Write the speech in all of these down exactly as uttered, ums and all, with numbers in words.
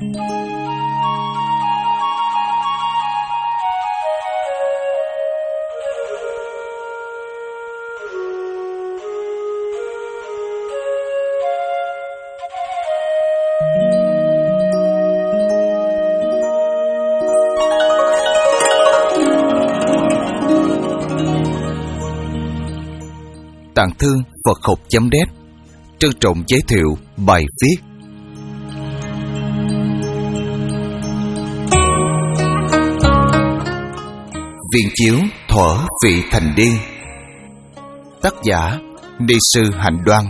Tạng Thư Phật học chấm net trân trọng giới thiệu bài viết Viên chiếu thuở vị thành điên. Tác giả Ni sư Hạnh Đoan.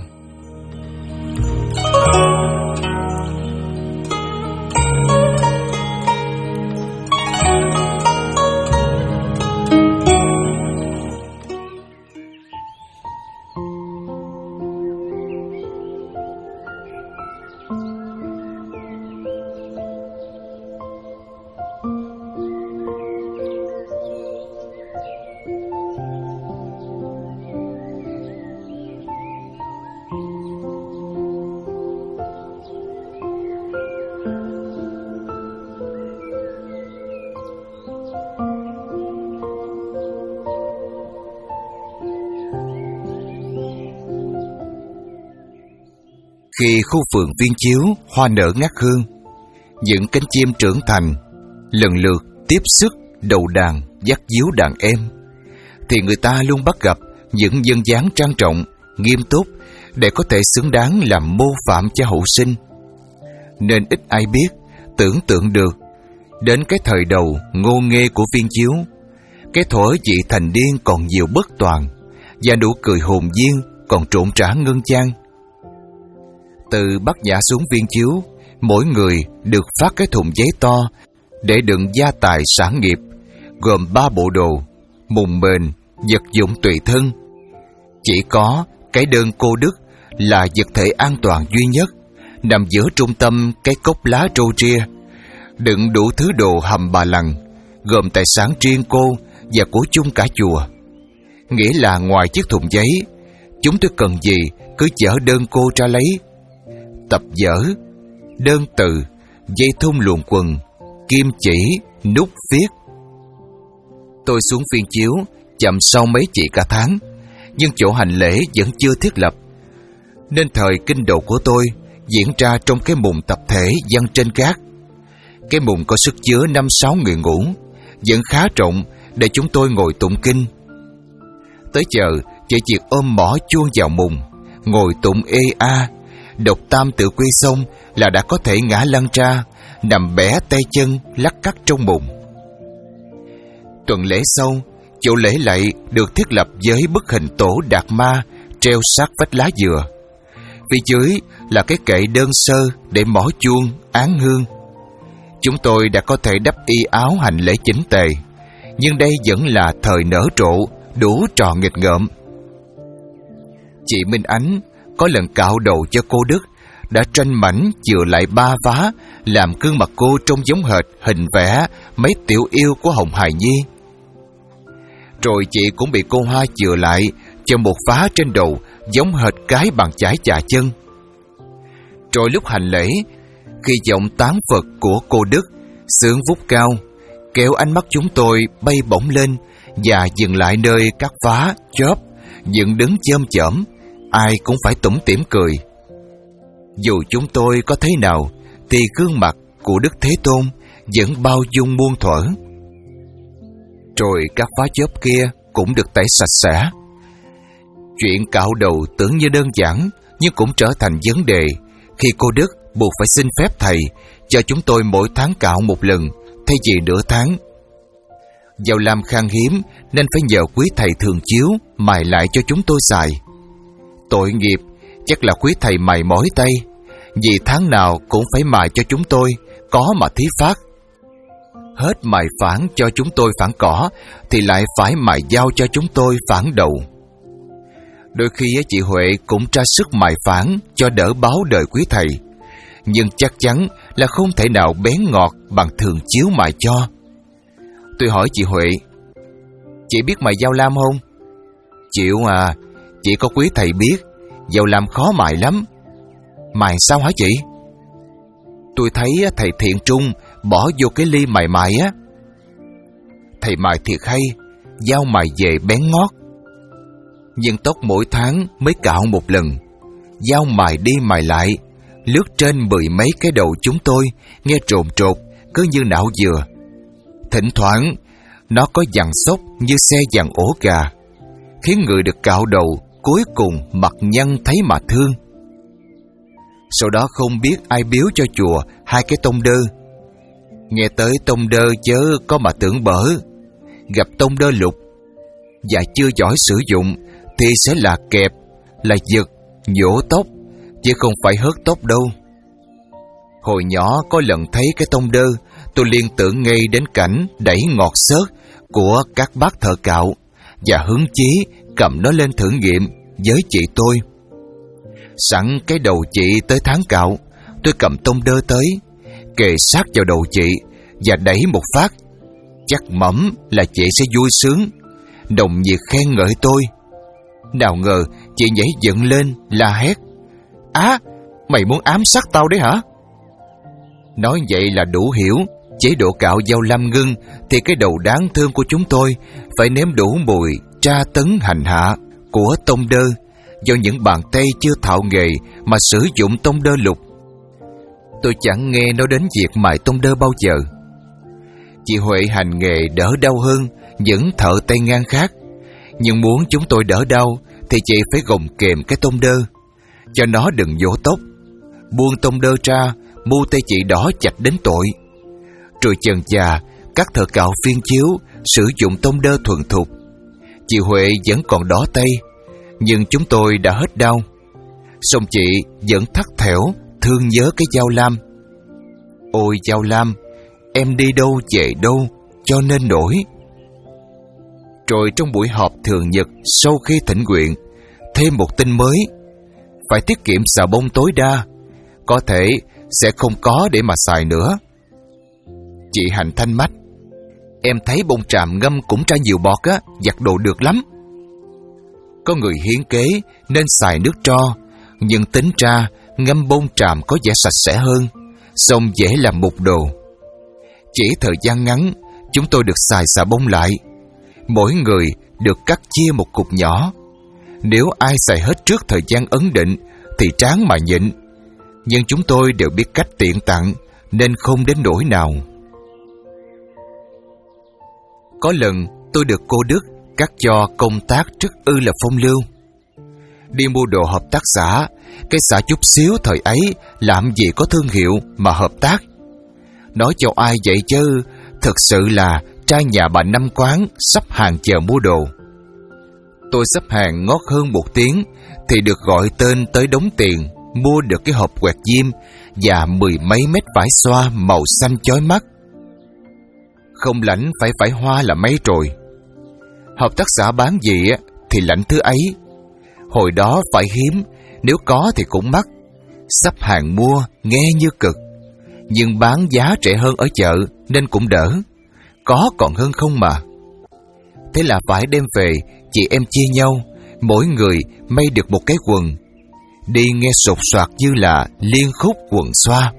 Khi khu vườn Viên Chiếu hoa nở ngát hương, những cánh chim trưởng thành lần lượt tiếp sức đầu đàn dắt díu đàn em, thì người ta luôn bắt gặp những dân dáng trang trọng, nghiêm túc để có thể xứng đáng làm mô phạm cho hậu sinh. Nên ít ai biết, tưởng tượng được đến cái thời đầu ngô nghê của Viên Chiếu, cái thuở vị thành điên còn nhiều bất toàn, và nụ cười hồn nhiên còn trộn trả ngân chan. Từ Bát Nhã xuống Viên Chiếu, mỗi người được phát cái thùng giấy to để đựng gia tài sản nghiệp, gồm ba bộ đồ, mùng mền, vật dụng tùy thân. Chỉ có cái đơn cô Đức là vật thể an toàn duy nhất, nằm giữa trung tâm cái cốc lá trâu ria, đựng đủ thứ đồ hầm bà lằng, gồm tài sản riêng cô và của chung cả chùa. Nghĩa là ngoài chiếc thùng giấy, chúng tôi cần gì cứ chở đơn cô ra lấy. Tập vở, đơn từ, dây thun luồn quần, kim chỉ, nút viết. Tôi xuống Viên Chiếu chậm sau mấy chị cả tháng, nhưng chỗ hành lễ vẫn chưa thiết lập, nên thời kinh đồ của tôi diễn ra trong cái mùng tập thể dăng trên cát. Cái mùng có sức chứa năm sáu người ngủ, vẫn khá rộng để chúng tôi ngồi tụng kinh. Tới giờ chỉ việc ôm mỏ chuông vào mùng, ngồi tụng ê a, đọc tam tự quy xong là đã có thể ngã lăn ra, nằm bẻ tay chân lắc cắt trong mùng. Tuần lễ sau, chỗ lễ lạy được thiết lập với bức hình tổ Đạt Ma treo sát vách lá dừa. Phía dưới là cái kệ đơn sơ để mỏ chuông, án hương. Chúng tôi đã có thể đắp y áo hành lễ chỉnh tề, nhưng đây vẫn là thời nở rộ, đủ trò nghịch ngợm. Chị Minh Ánh có lần cạo đầu cho cô Đức đã tranh mảnh chừa lại ba vá, làm gương mặt cô trông giống hệt hình vẽ mấy tiểu yêu của Hồng Hài Nhi. Rồi chị cũng bị cô Hoa chừa lại cho một vá trên đầu giống hệt cái bàn chải chà chân. Rồi lúc hành lễ, khi giọng tán Phật của cô Đức sướng vút cao, kéo ánh mắt chúng tôi bay bổng lên và dừng lại nơi các vá, chóp, dựng đứng chôm chởm, ai cũng phải tủm tỉm cười. Dù chúng tôi có thế nào, thì gương mặt của Đức Thế Tôn vẫn bao dung muôn thuở. Rồi các vá chóp kia cũng được tẩy sạch sẽ. Chuyện cạo đầu tưởng như đơn giản, nhưng cũng trở thành vấn đề khi cô Đức buộc phải xin phép thầy cho chúng tôi mỗi tháng cạo một lần, thay vì nửa tháng. Dầu làm khan hiếm nên phải nhờ quý thầy thường chiếu mài lại cho chúng tôi xài. Tội nghiệp, chắc là quý thầy mài mỏi tay, vì tháng nào cũng phải mài cho chúng tôi, có mà thí phát. Hết mài phản cho chúng tôi phản cỏ, thì lại phải mài dao cho chúng tôi phản đầu. Đôi khi chị Huệ cũng tra sức mài phản cho đỡ báo đời quý thầy, nhưng chắc chắn là không thể nào bén ngọt bằng thường chiếu mài cho. Tôi hỏi chị Huệ, chị biết mài dao lam không? Chịu à, chỉ có quý thầy biết, dao lam khó mài lắm. Mài sao hả chị? Tôi thấy thầy Thiện Trung bỏ vô cái ly mài mài á. Thầy mài thiệt hay, dao mài về bén ngót. Nhưng tóc mỗi tháng mới cạo một lần, dao mài đi mài lại, lướt trên mười mấy cái đầu chúng tôi, nghe trồn trột, cứ như não dừa. Thỉnh thoảng, nó có dằn xốc như xe dằn ổ gà, khiến người được cạo đầu cuối cùng mặt nhăn thấy mà thương. Sau đó không biết ai biếu cho chùa hai cái tông đơ. Nghe tới tông đơ chớ có mà tưởng bở. Gặp tông đơ lục và chưa giỏi sử dụng thì sẽ là kẹp, là giật, nhổ tóc, chứ không phải hớt tóc đâu. Hồi nhỏ có lần thấy cái tông đơ, tôi liên tưởng ngay đến cảnh đẩy ngọt xớt của các bác thợ cạo và hứng chí cầm nó lên thử nghiệm với chị tôi. Sẵn cái đầu chị tới tháng cạo, tôi cầm tông đơ tới, kề sát vào đầu chị và đẩy một phát. Chắc mẩm là chị sẽ vui sướng, đồng nhiệt khen ngợi tôi. Nào ngờ chị nhảy dựng lên la hét: "Á, mày muốn ám sát tao đấy hả?" Nói vậy là đủ hiểu chế độ cạo dao lam ngưng thì cái đầu đáng thương của chúng tôi phải nếm đủ mùi tra tấn hành hạ của tông đơ do những bàn tay chưa thạo nghề mà sử dụng tông đơ lục. Tôi chẳng nghe nói đến việc mài tông đơ bao giờ. Chị Huệ hành nghề đỡ đau hơn những thợ tay ngang khác, nhưng muốn chúng tôi đỡ đau thì chị phải gồng kềm cái tông đơ cho nó đừng vỗ tóc. Buông tông đơ ra, mu tay chị đỏ chạch đến tội. Rồi chần chà, các thợ cạo phiên chiếu sử dụng tông đơ thuần thục. Chị Huệ vẫn còn đỏ tay, nhưng chúng tôi đã hết đau. Song chị vẫn thắt thẻo thương nhớ cái dao lam. Ôi dao lam, em đi đâu về đâu cho nên nổi. Rồi trong buổi họp thường nhật sau khi thỉnh nguyện, thêm một tin mới: phải tiết kiệm xà bông tối đa, có thể sẽ không có để mà xài nữa. Chị Hành thanh mắt: "Em thấy bông tràm ngâm cũng ra nhiều bọt á, giặt đồ được lắm." Có người hiến kế nên xài nước tro, nhưng tính ra ngâm bông tràm có vẻ sạch sẽ hơn, song dễ làm mục đồ. Chỉ thời gian ngắn, chúng tôi được xài xà bông lại. Mỗi người được cắt chia một cục nhỏ. Nếu ai xài hết trước thời gian ấn định thì tráng mà nhịn, nhưng chúng tôi đều biết cách tiện tặng nên không đến nỗi nào. Có lần tôi được cô Đức cắt cho công tác rất ư là phong lưu. Đi mua đồ hợp tác xã, cái xã chút xíu thời ấy làm gì có thương hiệu mà hợp tác. Nói cho ai vậy chứ, thực sự là trai nhà bà Năm Quán sắp hàng chờ mua đồ. Tôi sắp hàng ngót hơn một tiếng thì được gọi tên tới đóng tiền, mua được cái hộp quẹt diêm và mười mấy mét vải xoa màu xanh chói mắt. Không lãnh phải vải hoa là mấy rồi. Hợp tác xã bán gì thì lãnh thứ ấy. Hồi đó phải hiếm, nếu có thì cũng mắc. Sắp hàng mua nghe như cực, nhưng bán giá rẻ hơn ở chợ nên cũng đỡ. Có còn hơn không mà. Thế là phải đem về, chị em chia nhau, mỗi người may được một cái quần. Đi nghe sột soạt như là liên khúc quần xoa.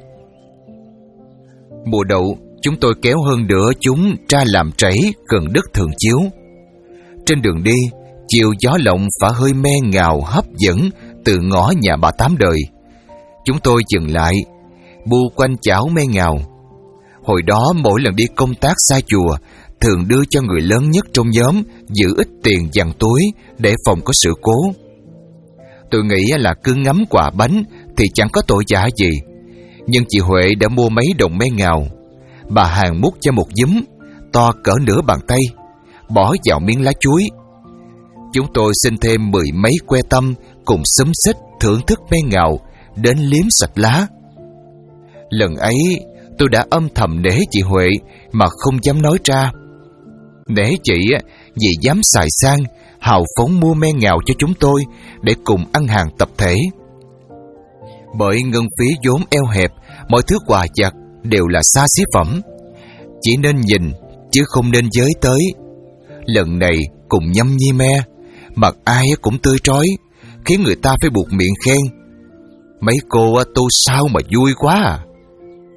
Mùa đậu, chúng tôi kéo hơn nữa chúng ra làm trảy gần đất thường chiếu. Trên đường đi, chiều gió lộng phả hơi me ngào hấp dẫn từ ngõ nhà bà Tám Đời. Chúng tôi dừng lại, bu quanh chảo me ngào. Hồi đó mỗi lần đi công tác xa chùa, thường đưa cho người lớn nhất trong nhóm giữ ít tiền dằn túi để phòng có sự cố. Tôi nghĩ là cứ ngắm quà bánh thì chẳng có tội vạ gì. Nhưng chị Huệ đã mua mấy đồng me ngào. Bà hàng múc cho một nhúm to cỡ nửa bàn tay, bỏ vào miếng lá chuối. Chúng tôi xin thêm mười mấy que tăm cùng xúm xít thưởng thức me ngào đến liếm sạch lá. Lần ấy tôi đã âm thầm nể chị Huệ mà không dám nói ra. Nể chị vì dám xài sang, hào phóng mua me ngào cho chúng tôi để cùng ăn hàng tập thể. Bởi ngân phí vốn eo hẹp, mọi thứ quà vặt đều là xa xí phẩm, chỉ nên nhìn chứ không nên giới tới. Lần này cùng nhâm nhi me, mặt ai cũng tươi trói, khiến người ta phải buộc miệng khen: "Mấy cô tu sao mà vui quá à."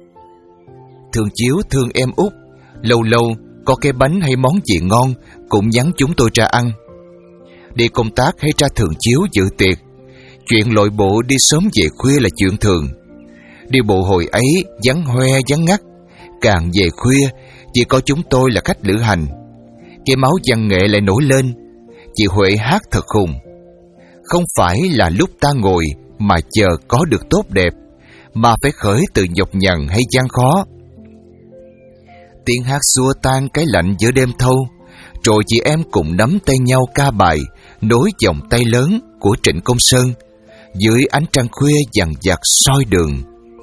Thường Chiếu thương em út, lâu lâu có cái bánh hay món gì ngon cũng nhắn chúng tôi ra ăn. Đi công tác hay ra Thường Chiếu dự tiệc, chuyện lội bộ đi sớm về khuya là chuyện thường. Đi bộ hồi ấy vắng hoe vắng ngắt, càng về khuya chỉ có chúng tôi là khách lữ hành. Cái máu văn nghệ lại nổi lên. Chị Huệ hát thật khùng. Không phải là lúc ta ngồi mà chờ có được tốt đẹp, mà phải khởi từ nhọc nhằn hay gian khó. Tiếng hát xua tan cái lạnh giữa đêm thâu, rồi chị em cùng nắm tay nhau ca bài nối vòng tay lớn của Trịnh Công Sơn dưới ánh trăng khuya dằn vặt soi đường.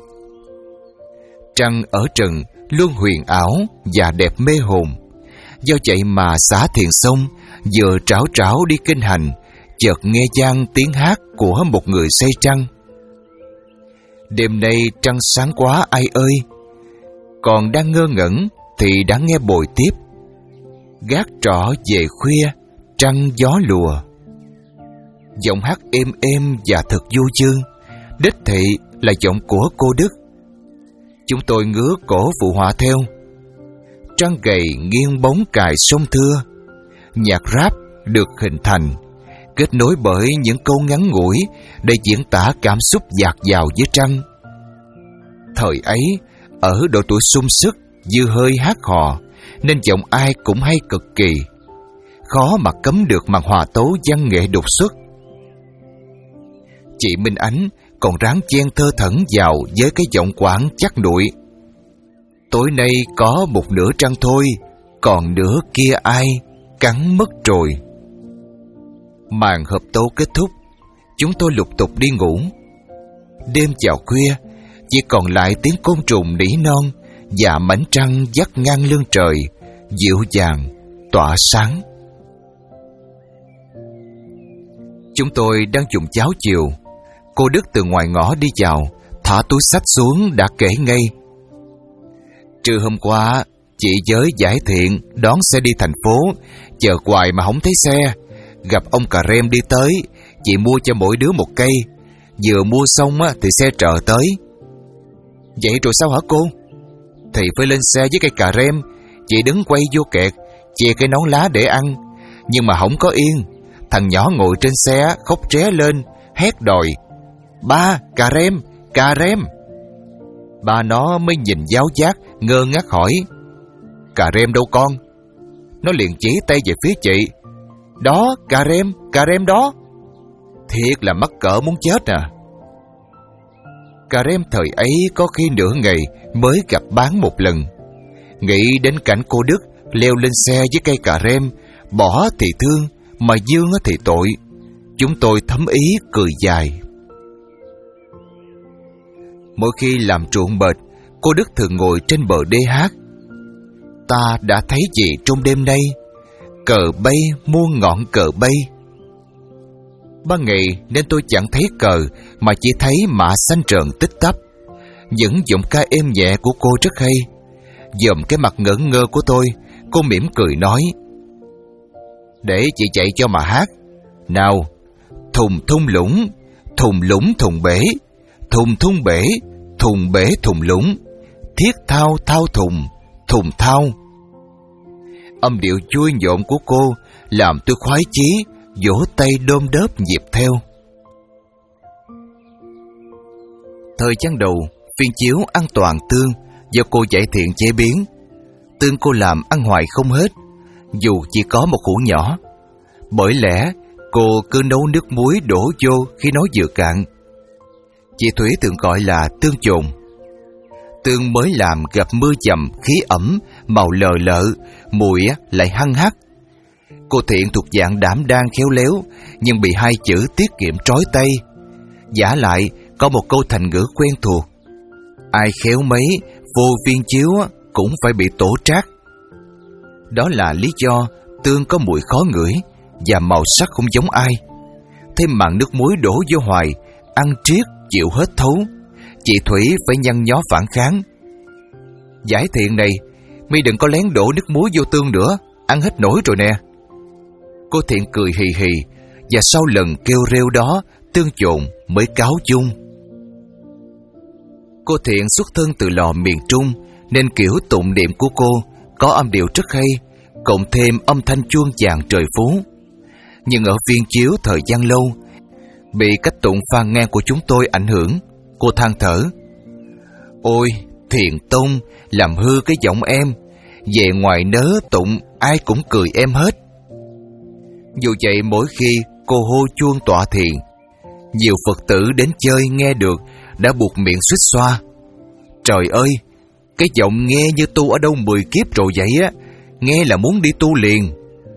Trăng ở trần luôn huyền ảo và đẹp mê hồn. Do vậy mà xã Thiền Sông vừa trảo trảo đi kinh hành, chợt nghe vang tiếng hát của một người say trăng. Đêm nay trăng sáng quá ai ơi. Còn đang ngơ ngẩn thì đã nghe bồi tiếp: gác trọ về khuya, trăng gió lùa. Giọng hát êm êm và thật du dương, đích thị là giọng của cô Đức. Chúng tôi ngứa cổ phụ họa theo. Trăng gầy nghiêng bóng cài sông thưa. Nhạc rap được hình thành, kết nối bởi những câu ngắn ngủi để diễn tả cảm xúc dạt dào với trăng. Thời ấy, ở độ tuổi sung sức, dư hơi hát hò, nên giọng ai cũng hay cực kỳ. Khó mà cấm được màn hòa tấu văn nghệ đột xuất. Chị Minh Ánh còn ráng chen thơ thẩn vào với cái giọng quảng chắc nụi: tối nay có một nửa trăng thôi, còn nửa kia ai cắn mất rồi. Màn hợp tấu kết thúc, chúng tôi lục tục đi ngủ. Đêm vào khuya, chỉ còn lại tiếng côn trùng nỉ non và mảnh trăng vắt ngang lưng trời, dịu dàng, tỏa sáng. Chúng tôi đang dùng cháo chiều. Cô Đức từ ngoài ngõ đi vào, thả túi xách xuống đã kể ngay: trưa hôm qua, chị với Giải Thiện đón xe đi thành phố, chờ hoài mà không thấy xe. Gặp ông cà rem đi tới, chị mua cho mỗi đứa một cây. Vừa mua xong thì xe trợ tới. Vậy rồi sao hả cô? Thì phải lên xe với cây cà rem. Chị đứng quay vô kẹt, chia cái nón lá để ăn. Nhưng mà không có yên. Thằng nhỏ ngồi trên xe khóc ré lên, hét đòi: ba, cà rem, cà rem. Ba nó mới nhìn giáo giác, ngơ ngác hỏi: cà rem đâu con? Nó liền chỉ tay về phía chị: đó, cà rem, cà rem đó. Thiệt là mắc cỡ muốn chết à. Cà rem thời ấy có khi nửa ngày mới gặp bán một lần. Nghĩ đến cảnh cô Đức leo lên xe với cây cà rem, bỏ thì thương, mà dương thì tội. Chúng tôi thấm ý cười dài. Mỗi khi làm ruộng bệt, cô Đức thường ngồi trên bờ đê hát: ta đã thấy gì trong đêm nay, cờ bay muôn ngọn cờ bay. Ban ngày nên tôi chẳng thấy cờ, mà chỉ thấy mạ xanh trợn tích tắp. Những giọng ca êm nhẹ của cô rất hay. Dòm cái mặt ngẩn ngơ của tôi, cô mỉm cười nói: để chị chạy cho mà hát. Nào, thùng thung lũng, thùng lũng thùng bể, thùng thung bể, thùng bể thùng lũng, thiết thao thao thùng, thùng thao. Âm điệu vui nhộn của cô làm tôi khoái chí, vỗ tay đôm đớp nhịp theo. Thời gian đầu, phiên chiếu ăn toàn tương do cô Giải Thiện chế biến. Tương cô làm ăn hoài không hết, dù chỉ có một hũ nhỏ. Bởi lẽ cô cứ nấu nước muối đổ vô khi nó vừa cạn. Chị Thủy thường gọi là tương chồn. Tương mới làm gặp mưa dầm, khí ẩm, màu lờ lợ, mùi lại hăng hắc. Cô Thiện thuộc dạng đảm đang khéo léo, nhưng bị hai chữ tiết kiệm trói tay. Giả lại có một câu thành ngữ quen thuộc: ai khéo mấy, vô viên chiếu cũng phải bị tổ trác. Đó là lý do tương có mùi khó ngửi và màu sắc không giống ai. Thêm mặn nước muối đổ vô hoài, ăn triết chịu hết thấu. Chị Thủy phải nhăn nhó phản kháng: Giải Thiện này, mi đừng có lén đổ nước muối vô tương nữa, ăn hết nổi rồi nè. Cô Thiện cười hì hì, và sau lần kêu rêu đó, tương chồn mới cáo chung. Cô Thiện xuất thân từ lò miền Trung, nên kiểu tụng niệm của cô có âm điệu rất hay, cộng thêm âm thanh chuông chàng trời phú. Nhưng ở Viên Chiếu thời gian lâu, bị cách tụng phàn nàn của chúng tôi ảnh hưởng, cô than thở: "Ôi, Thiền Tông làm hư cái giọng em, về ngoài nớ tụng ai cũng cười em hết." Dù vậy, mỗi khi cô hô chuông tọa thiền, nhiều Phật tử đến chơi nghe được đã buộc miệng suýt xoa: "Trời ơi, cái giọng nghe như tu ở đâu mười kiếp rồi vậy á, nghe là muốn đi tu liền."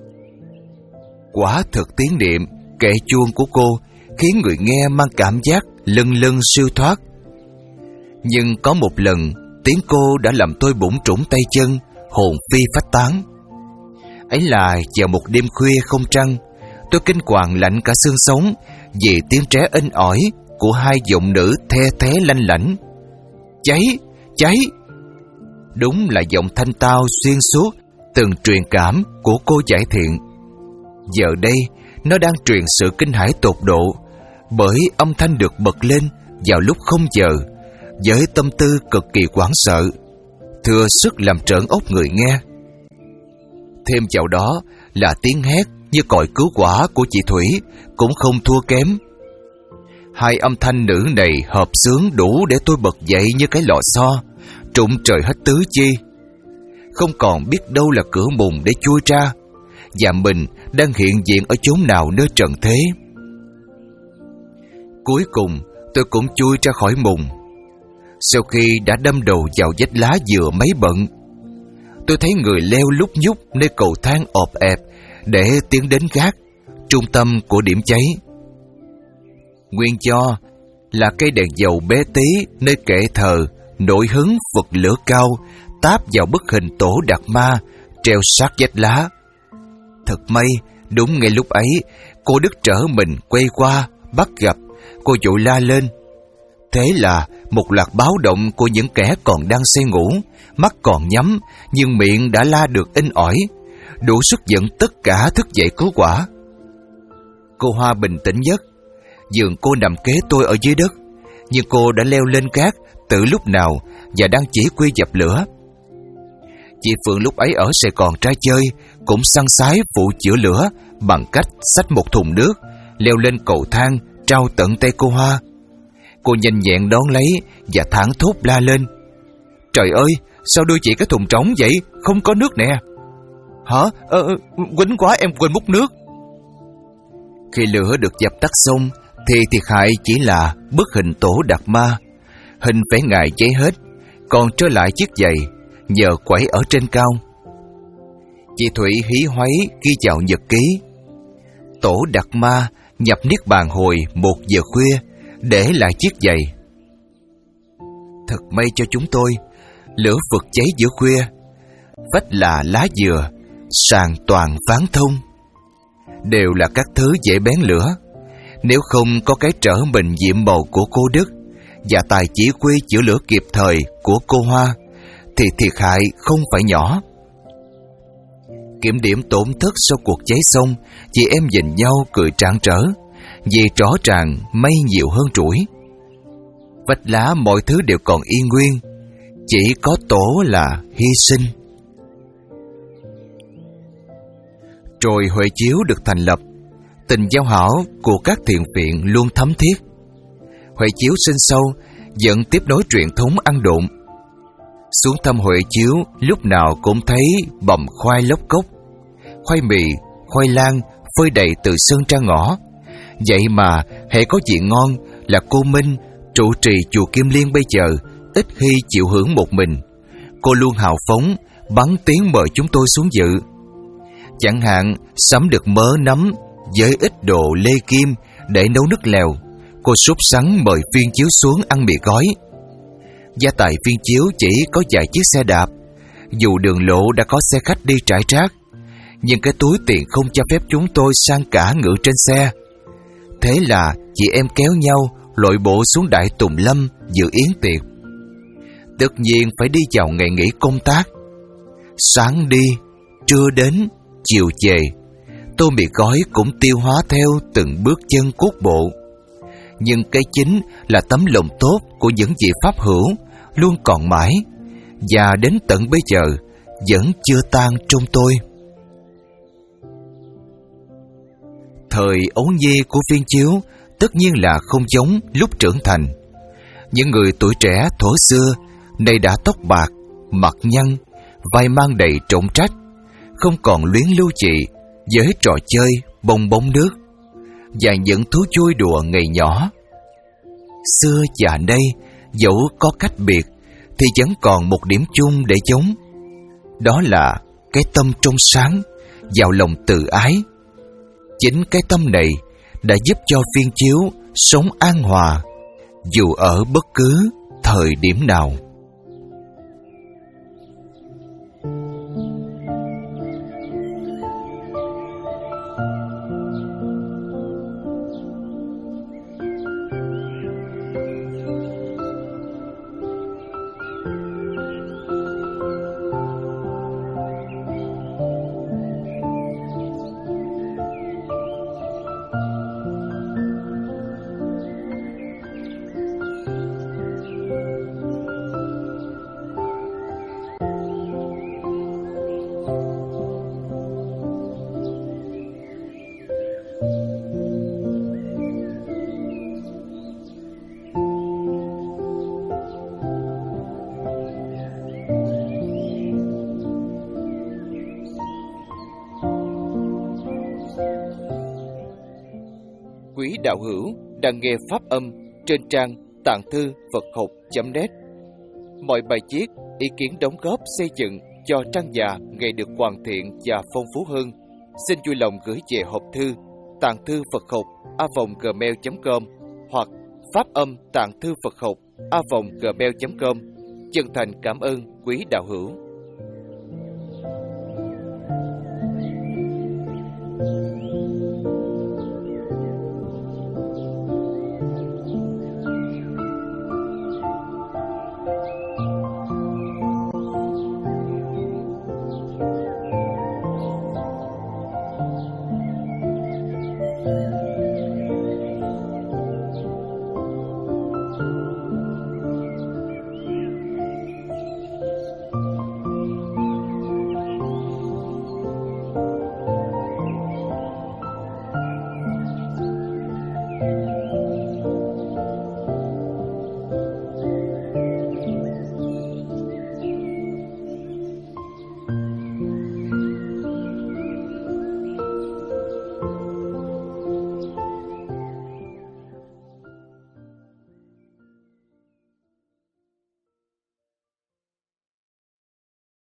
Quả thực tiếng niệm, kệ chuông của cô khiến người nghe mang cảm giác lân lân siêu thoát. Nhưng có một lần, tiếng cô đã làm tôi bủn trũng tay chân, hồn phi phách tán. Ấy là vào một đêm khuya không trăng, tôi kinh hoàng lạnh cả xương sống vì tiếng tré inh ỏi của hai giọng nữ the thé lanh lảnh: "Cháy, cháy!" Đúng là giọng thanh tao xuyên suốt từng truyền cảm của cô Giải Thiện. Giờ đây nó đang truyền sự kinh hãi tột độ, bởi âm thanh được bật lên vào lúc không giờ, với tâm tư cực kỳ hoảng sợ, thừa sức làm trợn óc người nghe. Thêm vào đó là tiếng hét như còi cứu quả của chị Thủy cũng không thua kém. Hai âm thanh nữ này hợp xướng đủ để tôi bật dậy như cái lò xo, trụng trời hết tứ chi. Không còn biết đâu là cửa mùng để chui ra, và mình đang hiện diện ở chốn nào nơi trần thế. Cuối cùng tôi cũng chui ra khỏi mùng. Sau khi đã đâm đầu vào vách lá dừa mấy bận, tôi thấy người leo lúc nhúc nơi cầu thang ọp ẹp để tiến đến gác, trung tâm của điểm cháy. Nguyên do là cây đèn dầu bé tí nơi kệ thờ nổi hứng vật lửa cao táp vào bức hình Tổ Đạt Ma treo sát vách lá. Thật may, đúng ngay lúc ấy, cô Đức trở mình quay qua bắt gặp, cô vội la lên. Thế là một loạt báo động của những kẻ còn đang say ngủ, mắt còn nhắm nhưng miệng đã la được inh ỏi, đủ sức dẫn tất cả thức dậy cứu quả. Cô Hoa bình tĩnh nhất. Giường cô nằm kế tôi ở dưới đất, nhưng cô đã leo lên gác từ lúc nào và đang chỉ huy dập lửa. Chị Phượng lúc ấy ở Sài Gòn trai chơi cũng săn sái phụ chữa lửa bằng cách xách một thùng nước, leo lên cầu thang trao tận tay cô Hoa. Cô nhanh nhẹn đón lấy và thảng thốt la lên: "Trời ơi, sao đưa chị cái thùng trống vậy? Không có nước nè." "Hả? Ờ, quýnh quá em quên múc nước." Khi lửa được dập tắt xong thì thiệt hại chỉ là bức hình Tổ Đạt Ma. Hình vẽ ngài cháy hết, còn trở lại chiếc giày nhờ quẩy ở trên cao. Chị Thủy hí hoáy ghi vào nhật ký: Tổ Đạt Ma nhập niết bàn hồi một giờ khuya, để lại chiếc giày. Thật may cho chúng tôi, lửa vực cháy giữa khuya, vách là lá dừa, sàn toàn ván thông, đều là các thứ dễ bén lửa. Nếu không có cái trở mình nhiệm màu của cô Đức và tài chỉ huy chữa lửa kịp thời của cô Hoa, thì thiệt hại không phải nhỏ. Kiểm điểm tổn thất sau cuộc cháy xong, chị em nhìn nhau cười rạng rỡ, vì rõ ràng mây nhiều hơn rủi. Vách lá mọi thứ đều còn y nguyên, chỉ có Tổ là hy sinh. Rồi Huệ Chiếu được thành lập, tình giao hảo của các thiện viện luôn thấm thiết. Huệ Chiếu sinh sâu, vẫn tiếp nối truyền thống ăn độn. Xuống thăm Huệ Chiếu, lúc nào cũng thấy bầm khoai lóc cốc, khoai mì, khoai lang phơi đầy từ sân ra ngõ. Vậy mà hễ có chuyện ngon là cô Minh, trụ trì chùa Kim Liên bây giờ, ít khi chịu hưởng một mình. Cô luôn hào phóng bắn tiếng mời chúng tôi xuống dự. Chẳng hạn sắm được mớ nấm với ít đồ lê kim để nấu nước lèo, cô sốt sắng mời Viên Chiếu xuống ăn mì gói. Gia tài Viên Chiếu chỉ có vài chiếc xe đạp, dù đường lộ đã có xe khách đi trải trác, nhưng cái túi tiền không cho phép chúng tôi sang cả ngự trên xe. Thế là chị em kéo nhau lội bộ xuống Đại Tùng Lâm dự yến tiệc. Tất nhiên phải đi vào ngày nghỉ công tác. Sáng đi, trưa đến, chiều về, tô mì gói cũng tiêu hóa theo từng bước chân cốt bộ. Nhưng cái chính là tấm lòng tốt của những vị pháp hữu luôn còn mãi, và đến tận bây giờ vẫn chưa tan trong tôi. Thời ấu nhi của Viên Chiếu tất nhiên là không giống lúc trưởng thành. Những người tuổi trẻ thuở xưa nay đã tóc bạc, mặt nhăn, vai mang đầy trọng trách, không còn luyến lưu chị với trò chơi bong bóng nước và những thú vui đùa ngày nhỏ. Xưa và nay dẫu có cách biệt thì vẫn còn một điểm chung để giống, đó là cái tâm trong sáng, giàu lòng từ ái. Chính cái tâm này đã giúp cho Viên Chiếu sống an hòa dù ở bất cứ thời điểm nào. Quý đạo hữu đang nghe pháp âm trên trang tạng thư Phật học chấm net. Mọi bài viết, ý kiến đóng góp xây dựng cho trang nhà ngày được hoàn thiện và phong phú hơn, xin vui lòng gửi về hộp thư tạng thư Phật học a vòng gmail chấm com hoặc pháp âm tạng thư Phật học a vòng gmail chấm com. Chân thành cảm ơn quý đạo hữu.